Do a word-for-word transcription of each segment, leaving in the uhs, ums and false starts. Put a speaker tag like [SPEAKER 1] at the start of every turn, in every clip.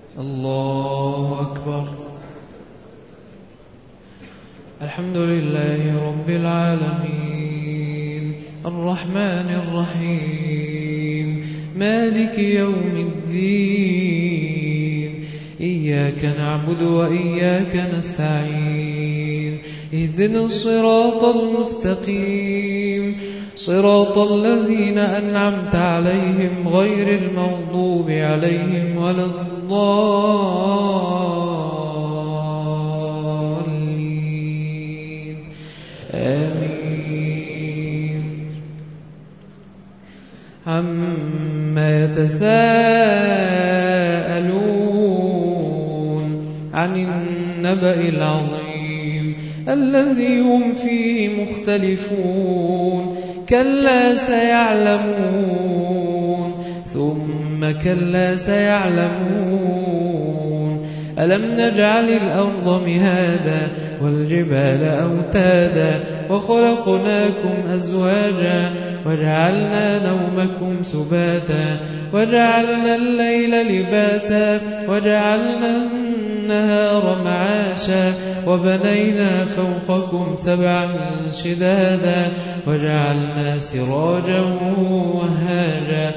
[SPEAKER 1] الله أكبر. الحمد لله رب العالمين الرحمن الرحيم مالك يوم الدين إياك نعبد وإياك نستعين اهدنا الصراط المستقيم صراط الذين أنعمت عليهم غير المغضوب عليهم ولا الضالين آمين. عما يتساءلون عن النبأ العظيم الذي هم فيه مختلفون كلا سيعلمون ثم كلا سيعلمون ألم نجعل الأرض مهادا والجبال أوتادا وخلقناكم أزواجا وجعلنا نومكم سباتا وجعلنا الليل لباسا وجعلنا النهار معاشا وبنينا فوقكم سبعا شدادا وجعلنا سراجا وهاجا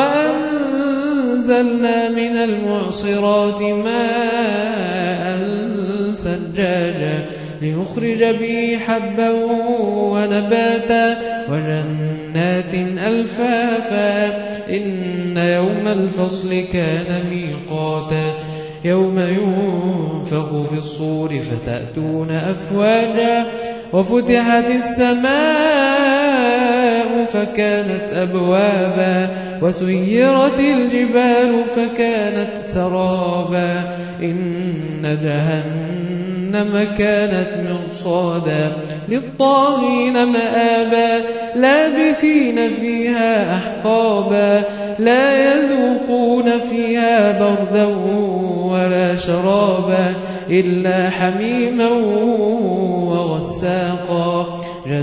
[SPEAKER 1] وأنزلنا من المعصرات ماء ثجاجا لنخرج به حبا ونباتا وجنات ألفافا إن يوم الفصل كان ميقاتا يوم ينفخ في الصور فتأتون أفواجا وفتحت السماء فكانت أبوابا وسيرت الجبال فكانت سرابا إن جهنم كانت مرصادا للطاغين مآبا لابثين فيها أحقابا لا يذوقون فيها بردا ولا شرابا إلا حميما وغساقا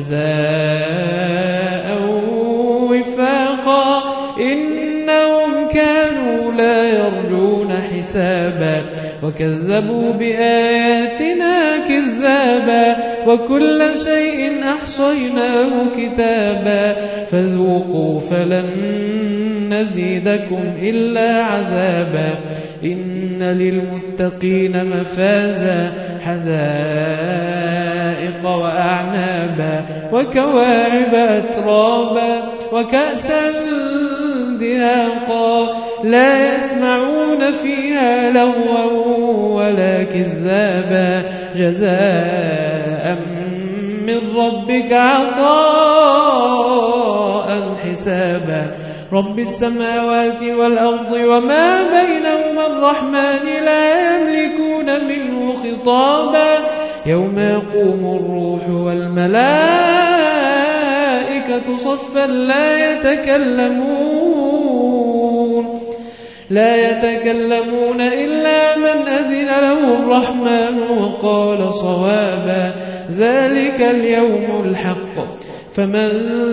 [SPEAKER 1] جزاء وفاقا إنهم كانوا لا يرجون حسابا وكذبوا بآياتنا كذابا وكل شيء أحصيناه كتابا فذوقوا فلن نزيدكم إلا عذابا إن للمتقين مفازا حدائق وأعنابا وكواعب أترابا وكأسا دهاقا لا يسمعون فيها لغوا ولا كذابا جزاء من ربك عطاء حسابا رب السماوات والأرض وما بينهما الرحمن لا يملكون منه خطابا يوم يقوم الروح والملائكة صفا لا يتكلمون لا يتكلمون إلا من أذن له الرحمن وقال صوابا ذلك اليوم الحق فمن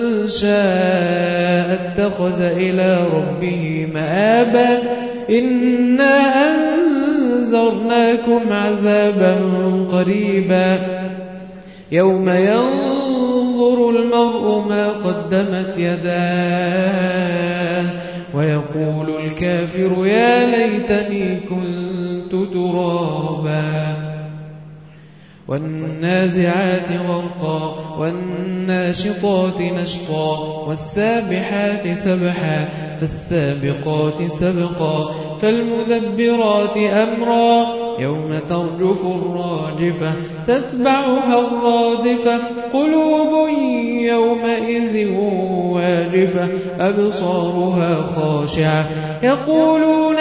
[SPEAKER 1] شاء اتخذ إلى ربه مآبا إنا أنذرناكم عذابا قريبا يوم ينظر المرء ما قدمت يداه ويقول الكافر يا ليتني كنت ترابا والنازعات غرقا والناشطات نشطا والسابحات سبحا فالسابقات سبقا فالمدبرات أمرا يوم ترجف الراجفة تتبعها الرادفة قلوب يومئذ واجفة أبصارها خاشعة يقولون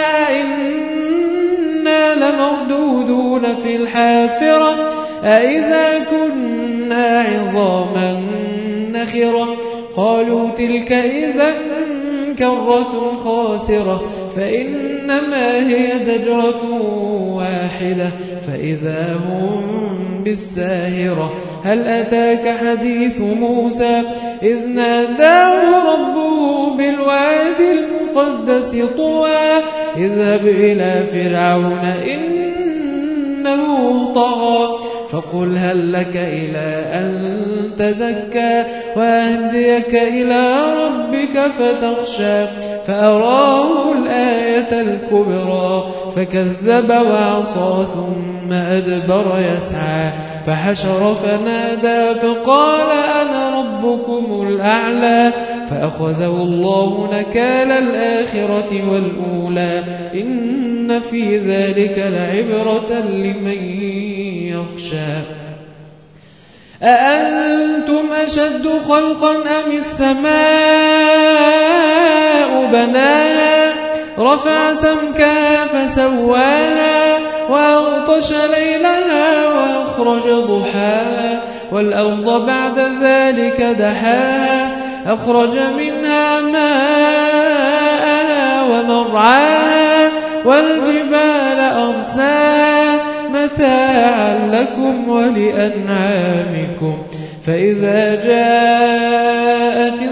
[SPEAKER 1] إنا لمردودون في الحافرة أإذا كنا عظاما نخرة قالوا تلك إذا كرة خاسرة فإنما هي زجرة واحدة فإذا هم بالساهرة هل أتاك حديث موسى إذ ناداه ربه بالوادي المقدس المقدس طوى اذهب إلى فرعون إنه طغى فقل هل لك إلى أن تزكى وأهديك إلى ربك فتخشى فأراه الآية الكبرى فكذب وعصى ثم أدبر يسعى فحشر فنادى فقال أنا ربكم الأعلى فأخذه الله نكال الآخرة والأولى إن في ذلك لعبرة لمن يخشى أأنتم أشد خلقا أم السماء بناها رفع سمكها فسواها وأغطش ليلها وأخرج ضحاها والأرض بعد ذلك دحاها أخرج منها ماءها ومرعاها والجبال أرساها متاعا لكم ولأنعامكم فإذا جاءت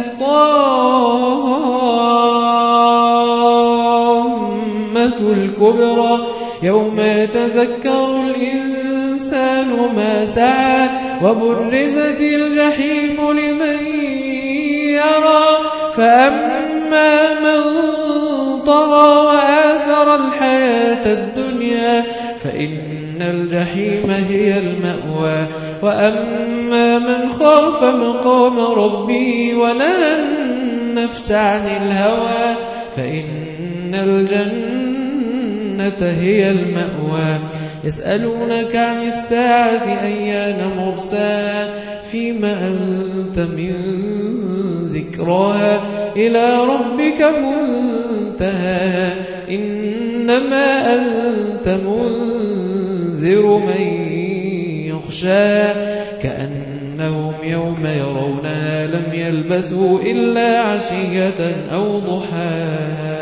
[SPEAKER 1] الطامة الكبرى يوم يتذكر الإنسان ما سعى وبرزت الجحيم لمن يرى فأما من طغى وآثر الحياة الدنيا فإن الجحيم هي المأوى وأما من خاف مقام ربه ونهى النفس عن الهوى فإن الجنة هي المأوى يسألونك عن الساعة أيان مرساها فيما أنت من ذكراها إلى ربك منتهاها إنما أنت منذر من يخشى كأنهم يوم يرونها لم يلبثوا إلا عشية أو ضحاها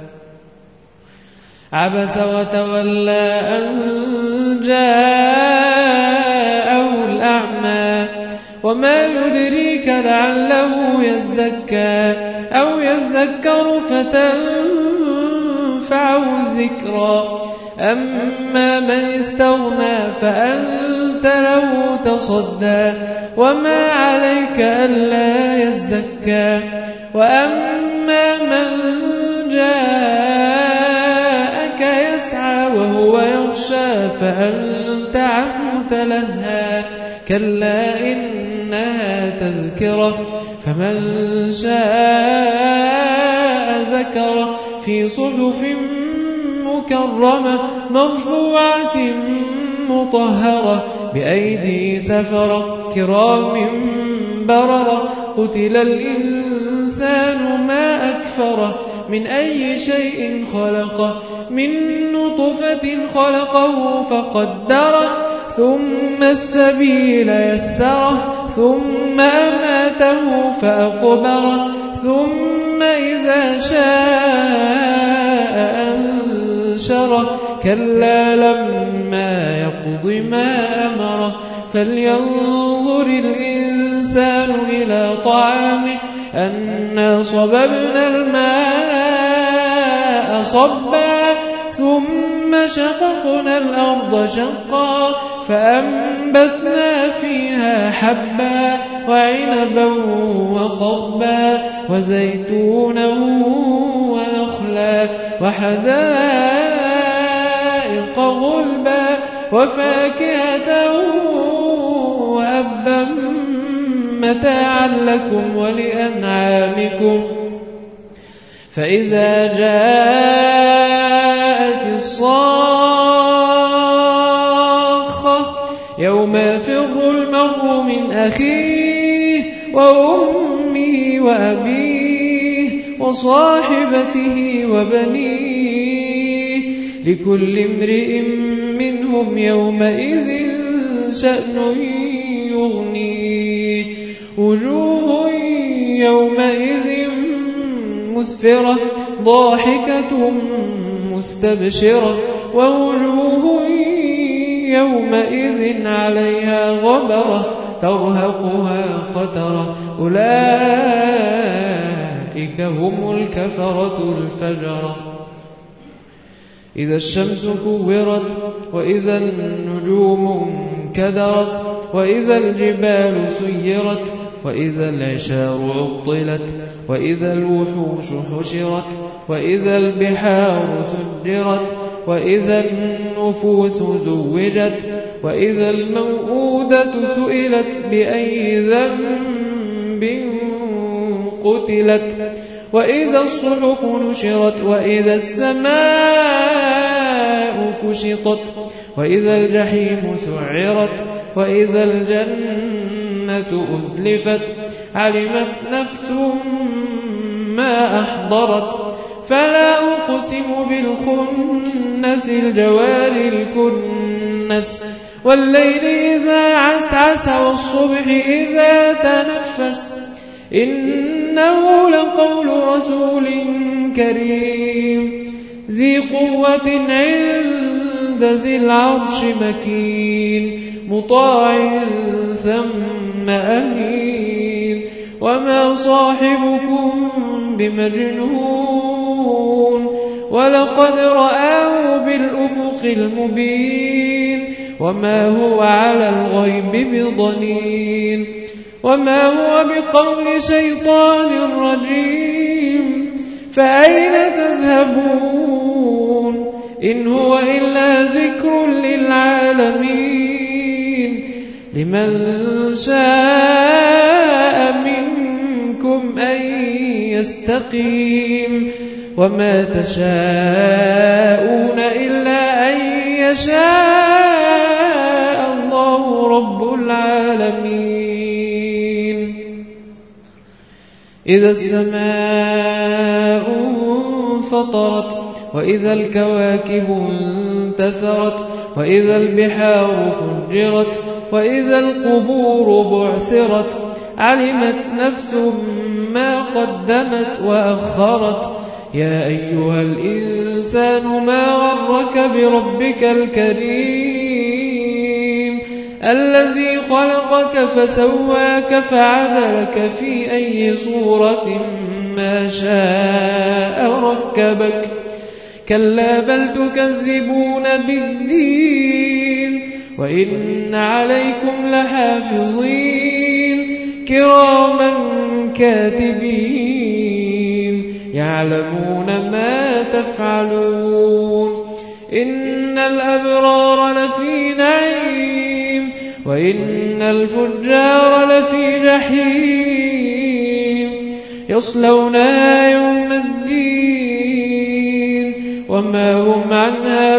[SPEAKER 1] عبس وتولى أن جاءه الأعمى وما يدريك لعله يزكى أو يذكر فتنفعه الذكرى أما من استغنى فأنت له تصدى وما عليك ألا يزكى وأما من جاءك يسعى وهو يخشى فأنت عنه تلهى كلا إنها تذكرة فمن شاء ذكره في صحف مكرمة مرفوعة مطهرة بأيدي سفرة كرام بررة قتل الإنسان ما أكفره من أي شيء خلقه من نطفة خلقه فقدره ثم السبيل يسره ثم أماته فأقبره ثم إذا شاء أنشره كلا لما يقض ما أمره فلينظر الإنسان إلى طعامه أنا صببنا الماء صبا ثم شققنا الأرض شقا فأنبتنا فيها حبا وعنبا وقضبا وزيتونا ونخلا وحدائق غلبا وفاكهة وأبا متاعا لكم ولأنعامكم فإذا جاءت الصاخة يوم يفر المرء من أخيه وأمه وأبيه وصاحبته وبنيه لكل امرئ منهم يومئذ شأن يغنيه وجوه يومئذ مسفرة ضاحكة مستبشرة ووجوه يومئذ عليها غبرة ترهقها قترة أولئك أولئك هم الكفرة الفجرة. إذا الشمس كورت وإذا النجوم انكدرت وإذا الجبال سيرت وإذا العشار عطلت وإذا الوحوش حشرت وإذا البحار سجرت وإذا النفوس زوجت وإذا الموءودة سئلت بأي ذنب قتلت وإذا الصحف نشرت وإذا السماء كشطت وإذا الجحيم سعرت وإذا الجنة أزلفت علمت نفس ما أحضرت فلا أقسم بالخنس الجوار الكنس والليل إذا عسعس والصبح إذا تنفس إنه لقول رسول كريم ذي قوة عند ذي العرش مكين مطاع ثم أمين وما صاحبكم بمجنون ولقد رآه بالأفق المبين وما هو على الغيب بضنين وما هو بقول شيطان رجيم فأين تذهبون إن هو إلا ذكر للعالمين لمن شاء منكم أن يستقيم وما تشاءون إلا أن يشاء الله رب العالمين. إذا السماء انفطرت وإذا الكواكب انتثرت وإذا البحار فجرت وإذا القبور بعثرت علمت نفس ما قدمت وأخرت يا أيها الإنسان ما غرك بربك الكريم الذي خلقك فسواك فعدلك في أي صورة ما شاء ركبك كلا بل تكذبون بالدين وإن عليكم لحافظين كراما كاتبين يعلمون ما تفعلون إن الأبرار لفي نعيم وإن الفجار لفي جحيم يصلونها يوم الدين وما هم عنها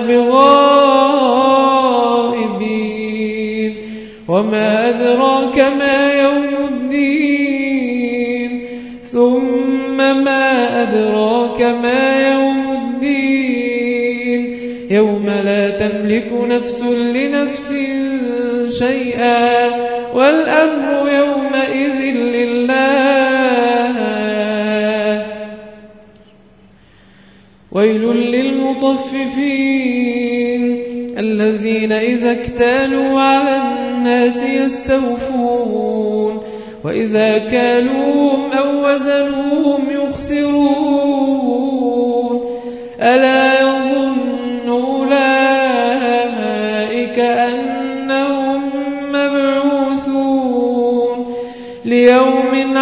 [SPEAKER 1] بغائبين وما أدراك ما يوم الدين ثم ما أدراك ما يوم الدين يوم لا تملك نفس لنفس شيئا والأمر يومئذ لله ويل للمطففين الذين إذا اكتالوا على الناس يستوفون وإذا كالوهم أو وزنوهم يخسرون ألا يظن أولئك أنهم مبعوثون ليوم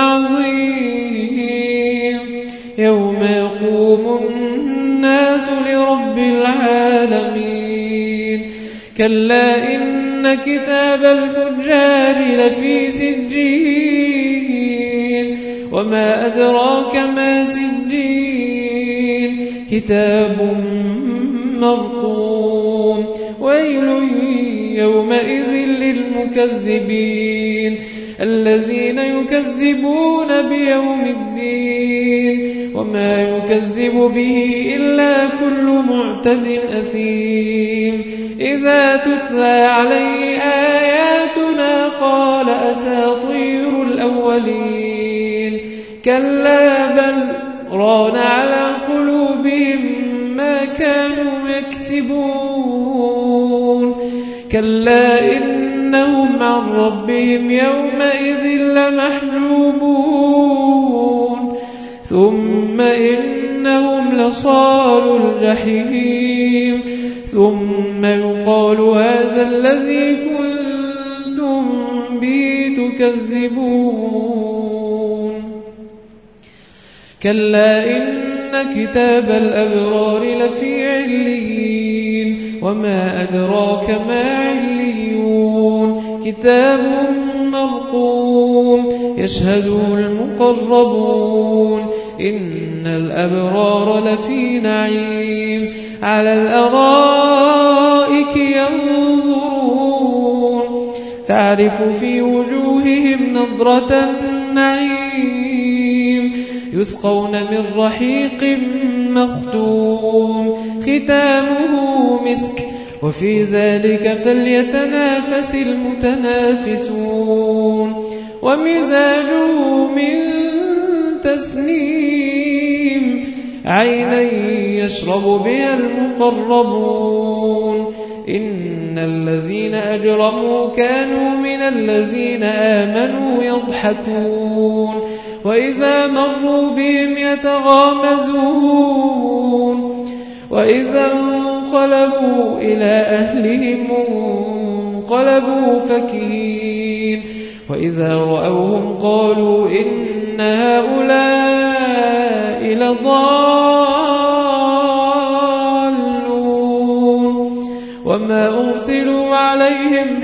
[SPEAKER 1] عظيم يوم يقوم الناس لرب العالمين كلا إن كتاب الفجار لفي سجين وما أدراك ما سجين كتاب مرقوم ويل يومئذ للمكذبين الذين يكذبون بيوم الدين وما يكذب به إلا كل معتد أثيم إذا تتلى عليه آياتنا قال أساطير الأولين كلا بل ران على قلوبهم ما كانوا يكسبون كلا إنهم عن ربهم يومئذ لمحجوبون ثم إنهم لصالوا الجحيم ثم يقال هذا الذي كنتم به تكذبون كلا إن كتاب الأبرار لفي عليين وما أدراك ما عليون كتاب مرقوم يشهده المقربون إن الأبرار لفي نعيم على الأرائك ينظرون تعرف في وجوههم نضرة النعيم يسقون من رحيق مختوم ختامه مسك وفي ذلك فليتنافس المتنافسون ومزاجه من تسنيم عينا يشرب بها المقربون إن الذين أجرموا كانوا من الذين آمنوا يضحكون وإذا مروا بهم يتغامزون وإذا انقلبوا إلى أهلهم انقلبوا فكهين وإذا رأوهم قالوا إن هؤلاء لضالون وما أرسلوا عليهم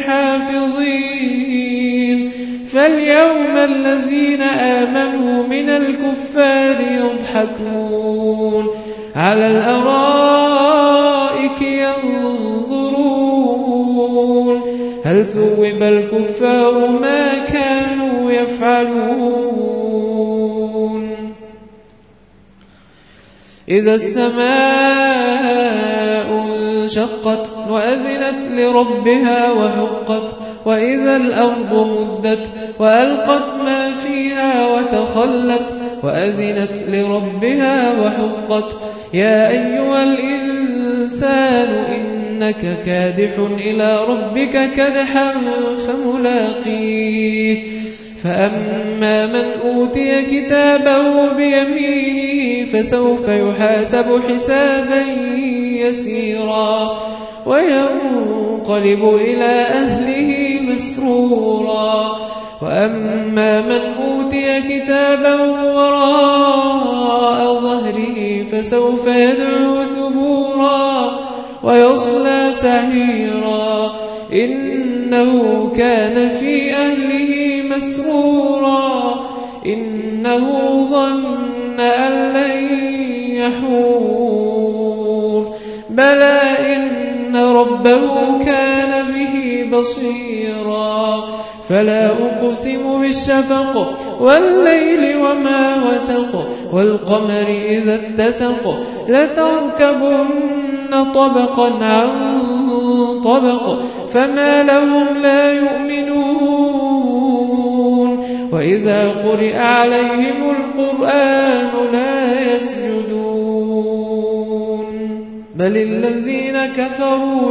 [SPEAKER 1] حافظين فاليوم الذين آمنوا من الكفار يضحكون على الأرائك ينظرون هل ثوب الكفار ما كانوا يفعلون إذا السماء انشقت وأذنت لربها وحقت وإذا الأرض مدت وألقت ما فيها وتخلت وأذنت لربها وحقت يا أيها الإنسان إنك كادح إلى ربك كدحا فملاقيه فأما من أوتي كتابه بيمينه فسوف يحاسب حسابا يسيرا وينقلب إلى أهله مسرورا وأما من أوتي كتابه وراء ظهره فسوف يدعو ثبورا ويصلى سعيرا إنه كان في أهله مسرورا إنه ظن أن لن يحور بلى إن ربه كان به بصيرا فلا أقسم بالشفق والليل وما وسق والقمر إذا اتسق لتركبن طبقا عن طبق فما لهم لا يؤمنون وإذا قرئ عليهم القرآن لا يسجدون بل الذين كفروا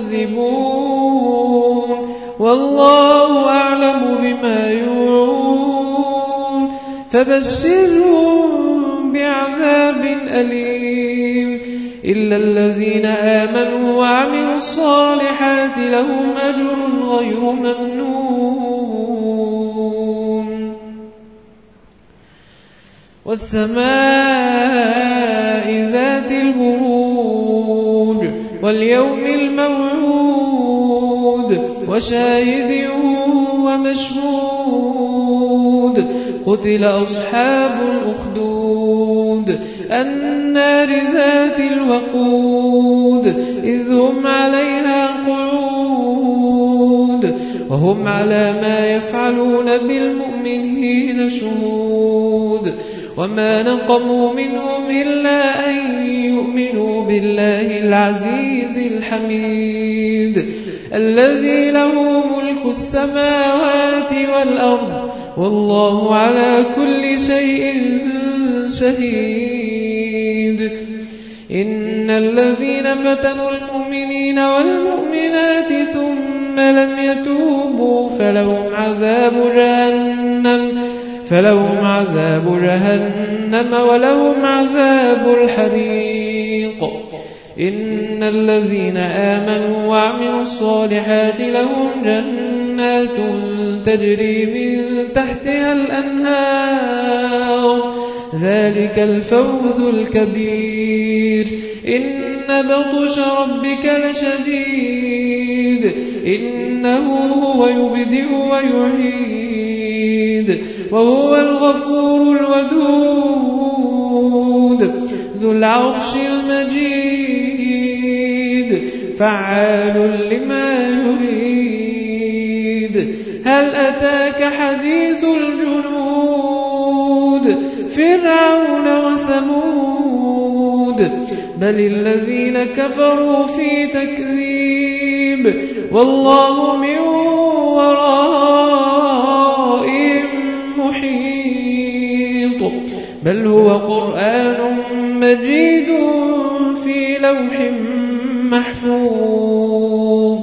[SPEAKER 1] يكذبون والله أعلم بما يوعون فبشرهم بعذاب أليم إلا الذين آمنوا وعملوا الصالحات لهم أجر غير ممنون والسماء ذات البروج واليوم الموعود وشاهد ومشهود قتل أصحاب الأخدود النار ذات الوقود إذ هم عليها قعود وهم على ما يفعلون بالمؤمنين شهود وما نقموا منهم إلا أن يؤمنوا بالله العزيز الحميد الذي له ملك السماوات والأرض والله على كل شيء شهيد إن الذين فتنوا المؤمنين والمؤمنات ثم لم يتوبوا فلهم عذاب جهنم فلهم عذاب جهنم ولهم عذاب الحريق. إن الذين آمنوا وعملوا الصالحات لهم جنات تجري من تحتها الأنهار ذلك الفوز الكبير. إن بطش ربك لشديد إنه هو يبدئ ويعيد وهو الغفور الودود ذو العرش المجيد فعال لما يريد. هل أتاك حديث الجنود فرعون وثمود بل الذين كفروا في تكذيب والله من ورائهم محيط. بل هو قرآن مجيد في لوح محفوظ.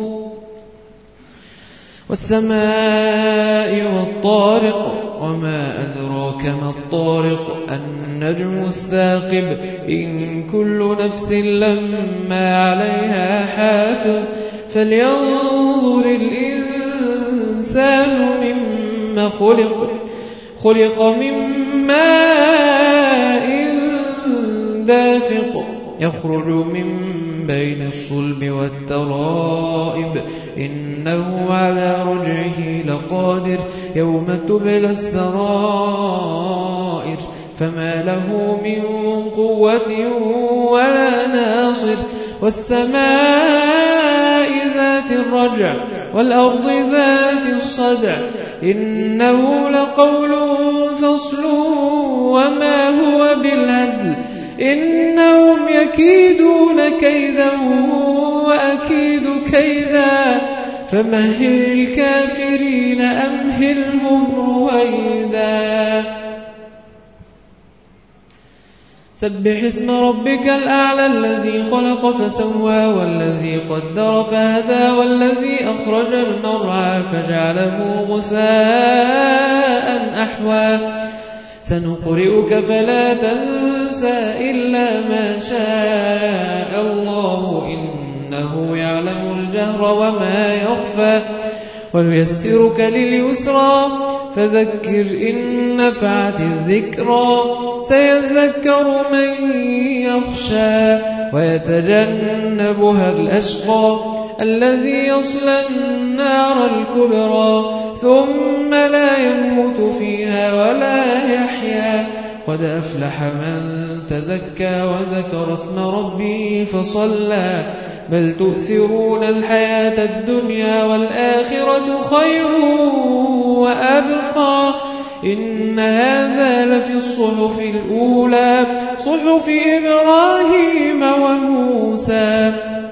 [SPEAKER 1] والسماء والطارق وما أدراك ما الطارق النجم الثاقب إن كل نفس لما عليها حافظ. فلينظر الإنسان مما خلق خلق من ماء دافق يخرج من بين الصلب والترائب إنه على رجعه لقادر يوم تبلى السرائر فما له من قوة ولا ناصر. والسماء ذات الرجع والأرض ذات الصدع إنه لقول فصل وما هو بالهزل إنهم يكيدون كيدا وأكيد كيدا فمهل الكافرين أمهلهم رويدا. سبح اسم ربك الأعلى الذي خلق فسوى والذي قدر فهدى والذي أخرج المرعى فجعله غثاء أحوى. سنقرئك فلا تنسى إلا ما شاء الله إنه يعلم الجهر وما يخفى. ونيسرك لليسرى فذكر إن نفعت الذكرى سيذكر من يخشى ويتجنبها الأشقى الذي يصلى النار الكبرى ثم لا يموت فيها ولا يحيا. قد أفلح من تزكى وذكر اسم ربه فصلى بل تؤثرون الحياة الدنيا والآخرة خير وأبقى. إن هذا لفي الصحف الأولى صحف إبراهيم وموسى.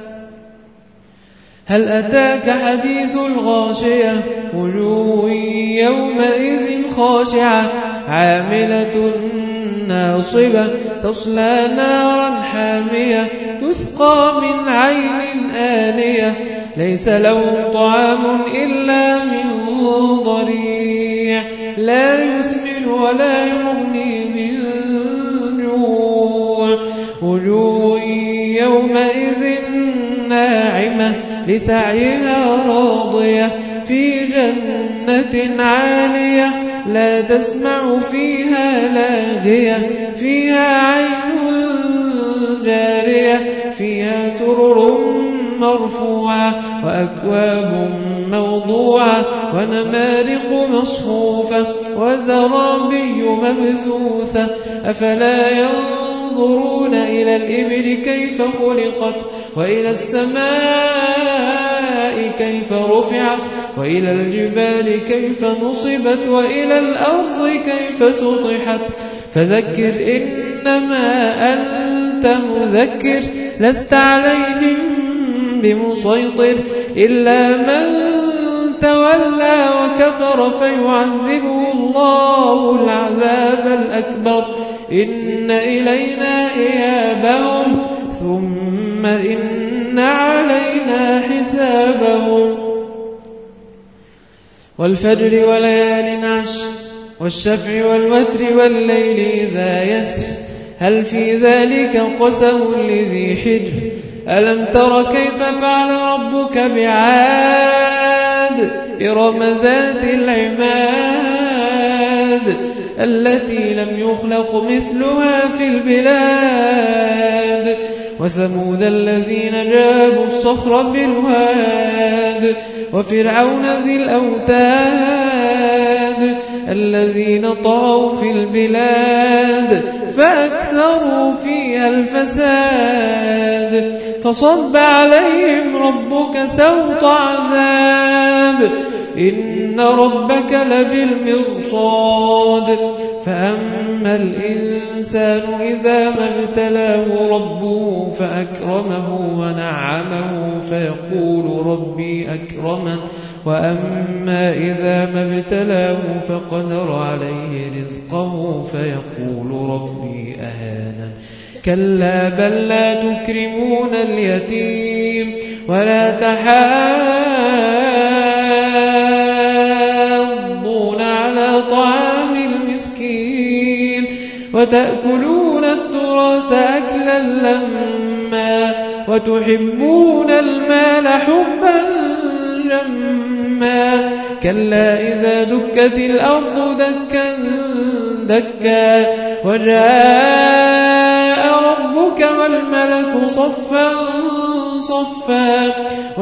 [SPEAKER 1] هل أتاك حديث الغاشية وجوه يومئذ خاشعة عاملة ناصبة تصلى نارا حامية تسقى من عين آنية ليس لهم طعام إلا من ضريع لا يسمن ولا يغني من جوع. وجوه يومئذ ناعمة لسعيها راضية في جنة عالية لا تسمع فيها لاغية فيها عين جارية فيها سرر مرفوعة وأكواب موضوعة ونمارق مصفوفة وزرابي مبثوثة. أفلا ينظرون إلى الإبل كيف خلقت وإلى السماء كيف رفعت وإلى الجبال كيف نصبت وإلى الأرض كيف سطحت. فذكر إنما أنت مذكر لست عليهم بمسيطر إلا من تولى وكفر فيعذبه الله العذاب الأكبر. إن إلينا إيابهم ثم إن علينا حسابهم. والفجر وليال عشر والشفع والوتر والليل إذا يسر هل في ذلك قسم لذي حجر ألم تر كيف فعل ربك بعاد إرم ذات العماد التي لم يخلق مثلها في البلاد وثمود الذين جابوا الصخر بالواد وفرعون ذي الأوتاد الذين طغوا في البلاد فأكثروا فيها الفساد فصب عليهم ربك سوط عذاب إن ربك لبالمرصاد فأما الإنسان إذا ما ابتلاه ربه فأكرمه ونعمه فيقول ربي أكرمن وأما إذا ما ابتلاه فقدر عليه رزقه فيقول ربي أهانن كلا بل لا تكرمون اليتيم ولا تحاضون على طعام المسكين وتأكلون التراث أكلا لما وتحبون المال حبا جما كلا إذا دكت الأرض دكا دكا وجاء ربك والملك صفا صفا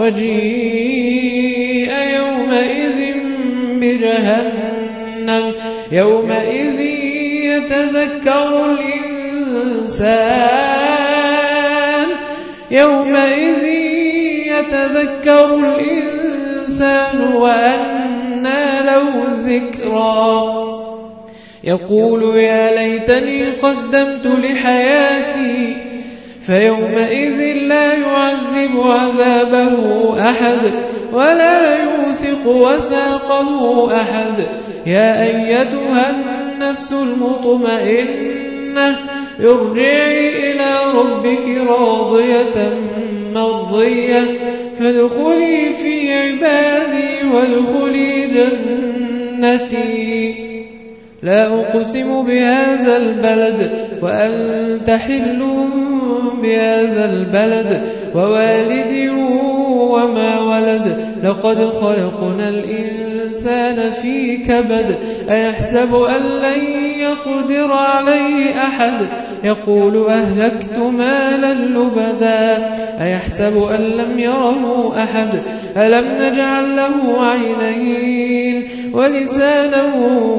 [SPEAKER 1] وجيء يومئذ بجهنم يومئذ يتذكر الإنسان يومئذ يتذكر الإنسان وأنى له الذكرى يقول يا ليتني قدمت لحياتي فيومئذ لا يعذب عذابه أحد ولا يوثق وثاقه أحد يا أيتها النفس المطمئنة ارجعي إلى ربك راضية مرضية فادخلي في عبادي وادخلي جنتي لا أقسم بهذا البلد وأنت حل بهذا البلد ووالد وما ولد لقد خلقنا الإنسان في كبد أيحسب أن لن يقدر عليه أحد يقول أهلكت مالا لبدا أيحسب أن لم يره أحد ألم نجعل له عينين ولسانا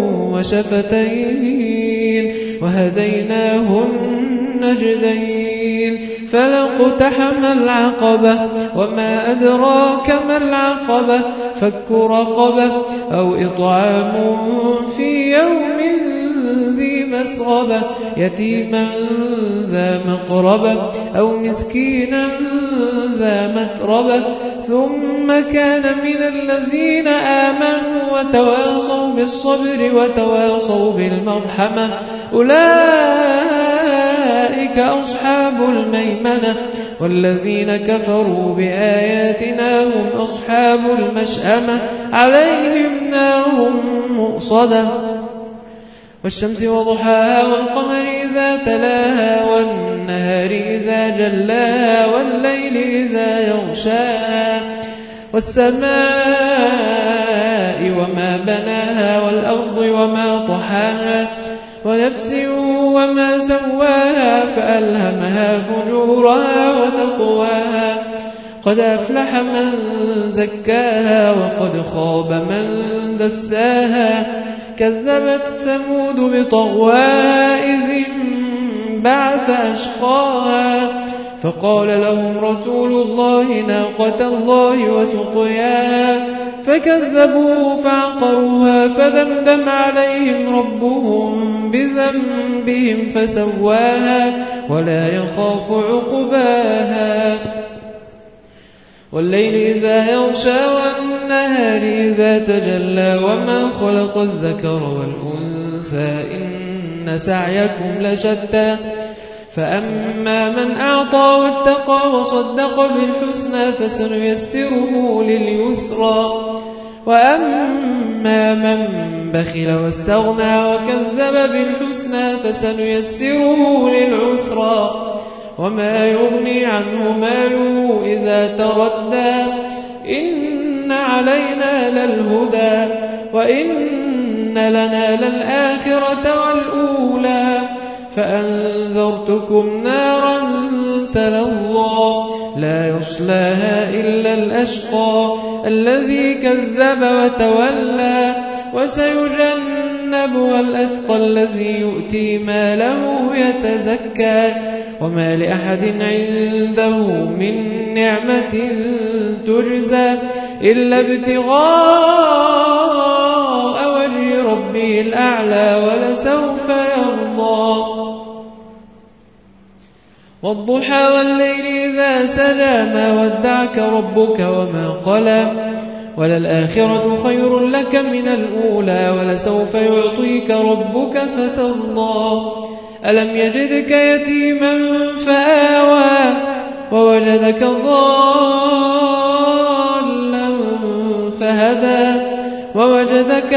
[SPEAKER 1] وشفتين وهديناه النجدين فلاقتحم العقبة وما أدراك ما العقبة فك رقبة أو إطعام في يوم ذي مسغبة يتيما ذا مقربة أو مسكينا ذا متربة ثم كان من الذين آمنوا وتواصوا بالصبر وتواصوا بالمرحمة أولئك أصحاب الميمنة والذين كفروا بآياتنا هم أصحاب المشأمة عليهم نار مؤصدة والشمس وضحاها والقمر إذا تلاها والنهار إذا جلاها والليل إذا يغشاها والسماء وما بناها والأرض وما طحاها ونفس وما سواها فألهمها فجورها وتقواها قد أفلح من زكاها وقد خاب من دساها كذبت ثمود بطغواها إذ انبعث أشقاها فقال لهم رسول الله ناقة الله وسقياها فكذبوه فعقروها فدمدم عليهم ربهم بذنبهم فسواها ولا يخاف عقباها والليل إذا يغشى والنهار إذا تجلى وما خلق الذكر والأنثى إن سعيكم لشتى فأما من أعطى واتقى وصدق بالحسنى فسنيسره لليسرى وأما من بخل واستغنى وكذب بالحسنى فسنيسره للعسرى وما يغني عنه ماله إذا تردى إن علينا للهدى وإن لنا للآخرة والأولى فأنذرتكم نارا تلظى لا يصلاها إلا الأشقى الذي كذب وتولى وسيجنبها الأتقى الذي يؤتي ماله يتزكى وما لأحد عنده من نعمة تجزى إلا ابتغاء وجه ربه الأعلى ولسوف يرضى والضحى والليل إذا سجى ما ودعك ربك وما قلى وللآخرة خير لك من الأولى ولسوف يعطيك ربك فترضى ألم يجدك يتيما فآوى ووجدك ضالا فهدى ووجدك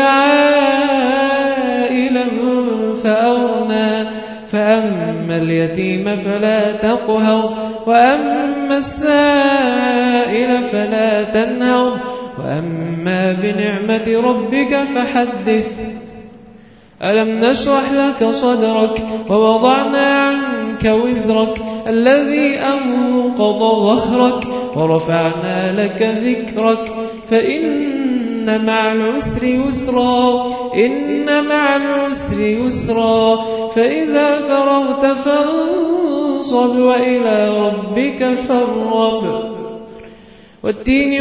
[SPEAKER 1] عائلا فأغنى فأما اليتيم فلا تقهر وأما السائل فلا تنهر وأما بنعمة ربك فحدث ألم نشرح لك صدرك ووضعنا عنك وزرك الذي أنقض ظهرك ورفعنا لك ذكرك فإن مع العسر يسرا إن مع العسر يسرا فإذا فرغت فانصب وإلى ربك فارغب والتين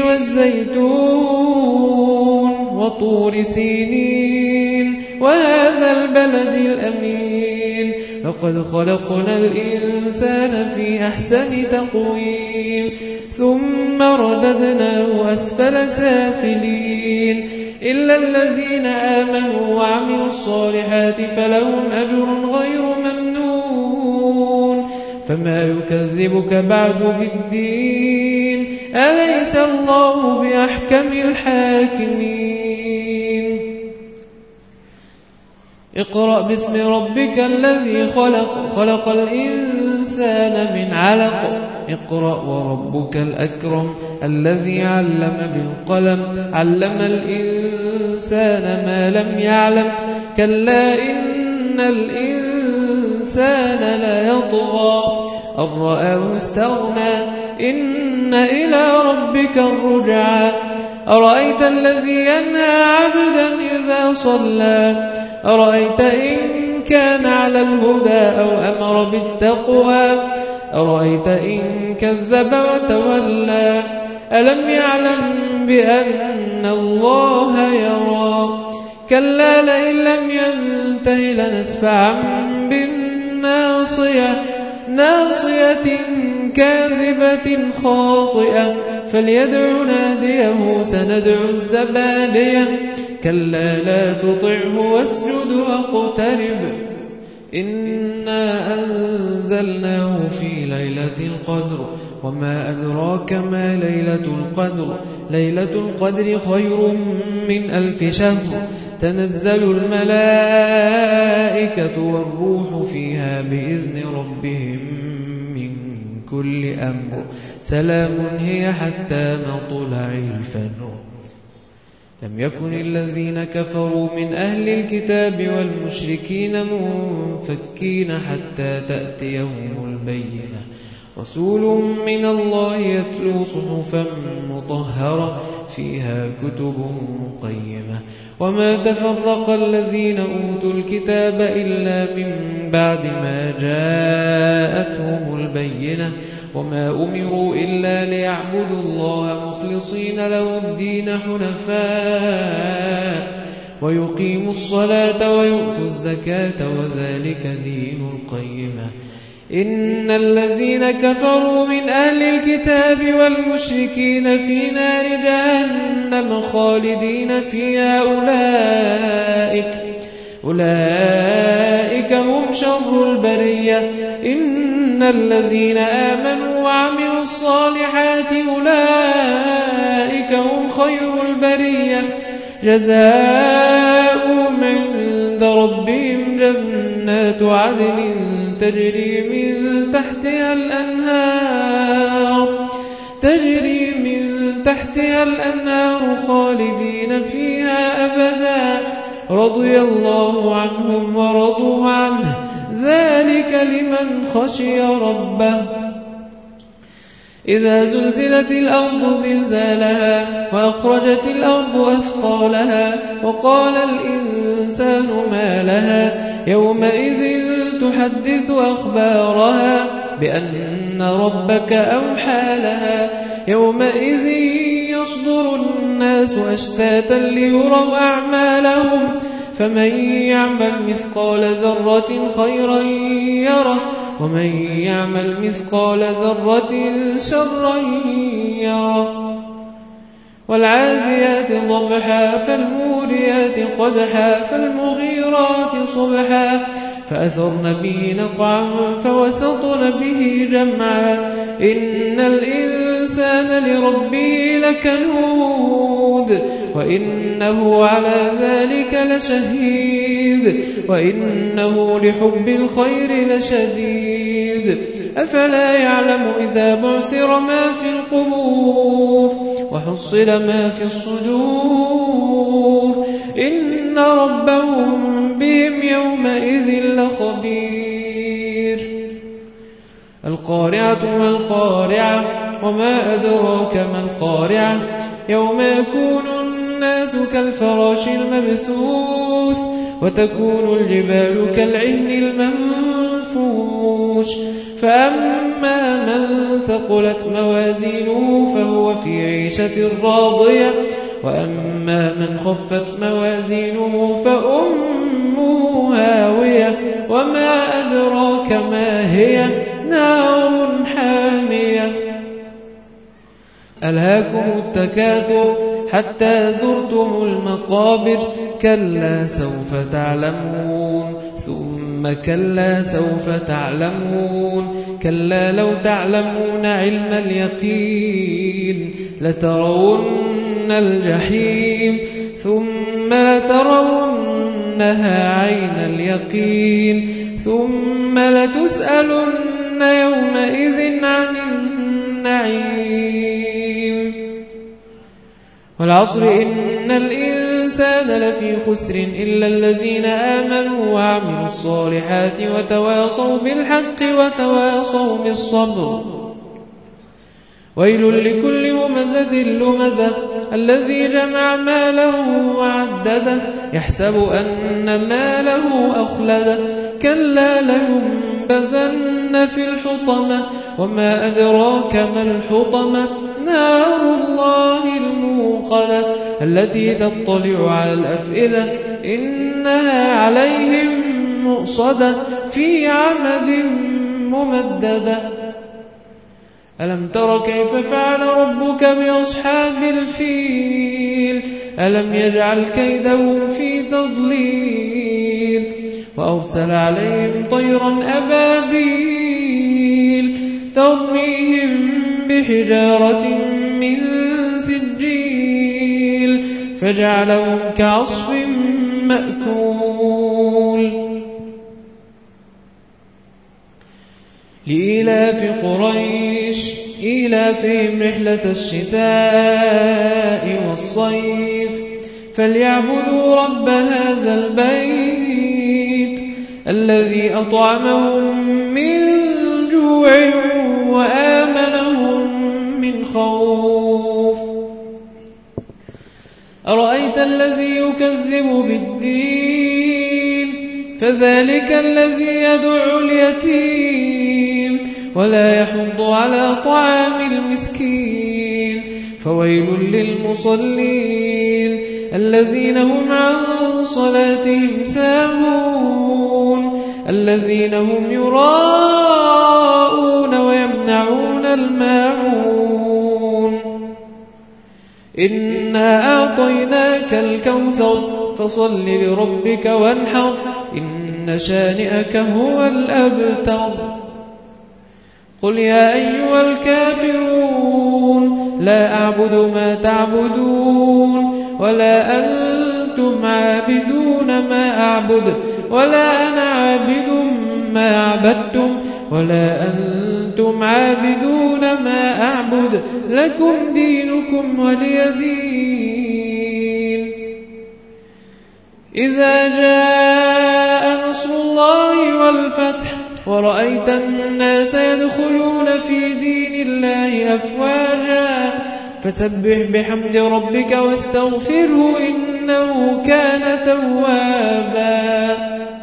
[SPEAKER 1] والزيتون وطور سينين وهذا البلد الأمين لقد خلقنا الإنسان في أحسن تقويم ثم رددناه أسفل سافلين إلا الذين آمنوا وعملوا الصالحات فلهم أجر غير ممنون فما يكذبك بعد بالدين أليس الله بأحكم الحاكمين اقرأ باسم ربك الذي خلق خلق الإنسان من علق اقرأ وربك الأكرم الذي علم بالقلم علم الإنسان ما لم يعلم كلا إن الإنسان ليطغى أن رآه استغنى إن إلى ربك الرجعى أرأيت الذي ينهى عبدا إذا صلى أرأيت إن كان على الهدى أو أمر بالتقوى أرأيت إن كذب وتولى ألم يعلم بأن الله يرى كلا لئن لم ينته لنسفعا بالناصية ناصية كاذبة خاطئة فليدع ناديه سندع الزبانية كلا لا تطعه واسجد واقترب إنا أنزلناه في ليلة القدر وما أدراك ما ليلة القدر ليلة القدر خير من ألف شهر تنزل الملائكة والروح فيها بإذن ربهم من كل أمر سلام هي حتى مطلع الفجر لم يكن الذين كفروا من أهل الكتاب والمشركين منفكين حتى تأتيهم البينة رسول من الله يتلو صحفا مطهرة فيها كتب قيمة وما تفرق الذين أوتوا الكتاب إلا من بعد ما جاءتهم البينة وما أمروا إلا ليعبدوا الله مخلصين له الدين حنفاء ويقيموا الصلاة ويؤتوا الزكاة وذلك دين القيمة إن الذين كفروا من أهل الكتاب والمشركين في نار جهنم خالدين فيها أولئك أولئك هم شر البرية إن الذين آمنوا وعملوا الصالحات أولئك هم خير البرية جزاؤهم عند ربهم جنات عدن تجري من تحتها الأنهار تجري من تحتها الأنهار خالدين فيها أبدا رضي الله عنهم ورضوا عنه ذلك لمن خشي ربه. إذا زلزلت الأرض زلزالها وأخرجت الأرض أثقالها وقال الإنسان ما لها يومئذ تحدث أخبارها بأن ربك أوحى لها يومئذ يصدر الناس أشتاتا ليروا أعمالهم فمن يعمل مثقال ذرة خيرا يره ومن يعمل مثقال ذرة شرا يره. والعاديات ضبحا فالموريات قدحا فالمغيرات صبحا فأثرن به نقعا فوسطن به جمعا إن الإنسان لربه لكنود وإنه على ذلك لشهيد وإنه لحب الخير لشديد. أفلا يعلم إذا بعثر ما في القبور وحصل ما في الصدور إن ربهم بهم يومئذ لخبير. القارعة ما القارعة وما أدراك ما القارعة يوم يكون الناس كالفراش المبثوث وتكون الجبال كالعهن المنفوش فأما من ثقلت موازينه فهو في عيشة راضية وأما من خفت موازينه فأمه هاوية وما أدراك ما هي نار حامية. ألهاكم التكاثر حتى زرتم المقابر كلا سوف تعلمون ثم كلا سوف تعلمون كلا لو تعلمون علم اليقين لترون الجحيم ثم لترونها عين اليقين ثم لتسألن يومئذ عن النعيم. والعصر إن الإنسان لفي خسر إلا الذين آمنوا وعملوا الصالحات وتواصوا بالحق وتواصوا بالصبر. ويل لكل همزة لمزة الذي جمع ماله وعدده يحسب أن ماله أخلده كلا لينبذن في الحطمة وما أدراك ما الحطمة نار الله الموقدة التي تطلع على الأفئدة إنها عليهم مؤصدة في عمد ممددة. ألم تر كيف فعل ربك بأصحاب الفيل ألم يجعل كيدهم في تضليل وأرسل عليهم طيرا أبابيل ترميهم بحجارة من سجيل فجعلهم كعصف مأكول. لإيلاف قريش إيلافهم رحلة الشتاء والصيف فليعبدوا رب هذا البيت الذي أطعمهم من جوع وآمنهم من خوف. أرأيت الذي يكذب بالدين فذلك الذي يدعو اليتيم ولا يحض على طعام المسكين فويل للمصلين الذين هم عن صلاتهم ساهون الذين هم يراءون ويمنعون الماعون. إنا أعطيناك الكوثر فصل لربك وانحر إن شانئك هو الأبتر. قل يا أيها الكافرون لا أعبد ما تعبدون ولا أنتم عابدون ما أعبد ولا أنا عابد ما عبدتم ولا أنتم عابدون ما أعبد لكم دينكم ولي دين. إذا جاء نصر الله والفتح ورأيت الناس يدخلون في دين الله أفواجا فسبح بحمد ربك واستغفره إنه كان توابا.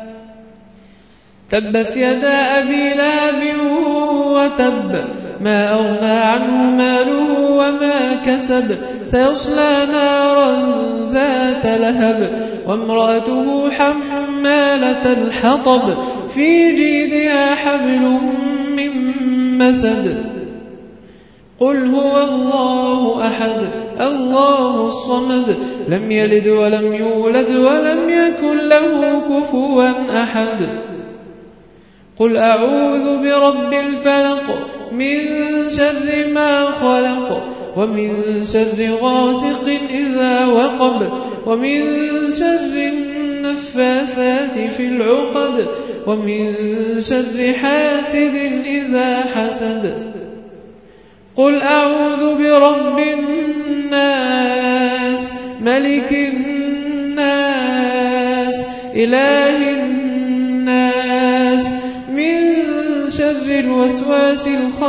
[SPEAKER 1] تبت يدا أبي لهب وتب ما أغنى عنه ماله وما كسب سيصلى نارا ذات لهب وامرأته حمالة الحطب في جيدها حبل من مسد. قل هو الله أحد الله الصمد لم يلد ولم يولد ولم يكن له كفوا أحد. قل أعوذ برب الفلق من شر ما خلق ومن شر غاسق إذا وقب ومن شر النفاثات في العقد ومن شر حاسد إذا حسد. قل أعوذ برب الناس ملك الناس إله الناس من شر الوسواس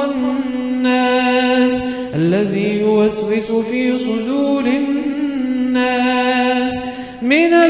[SPEAKER 1] الخناس الذي يوسوس في صدور الناس من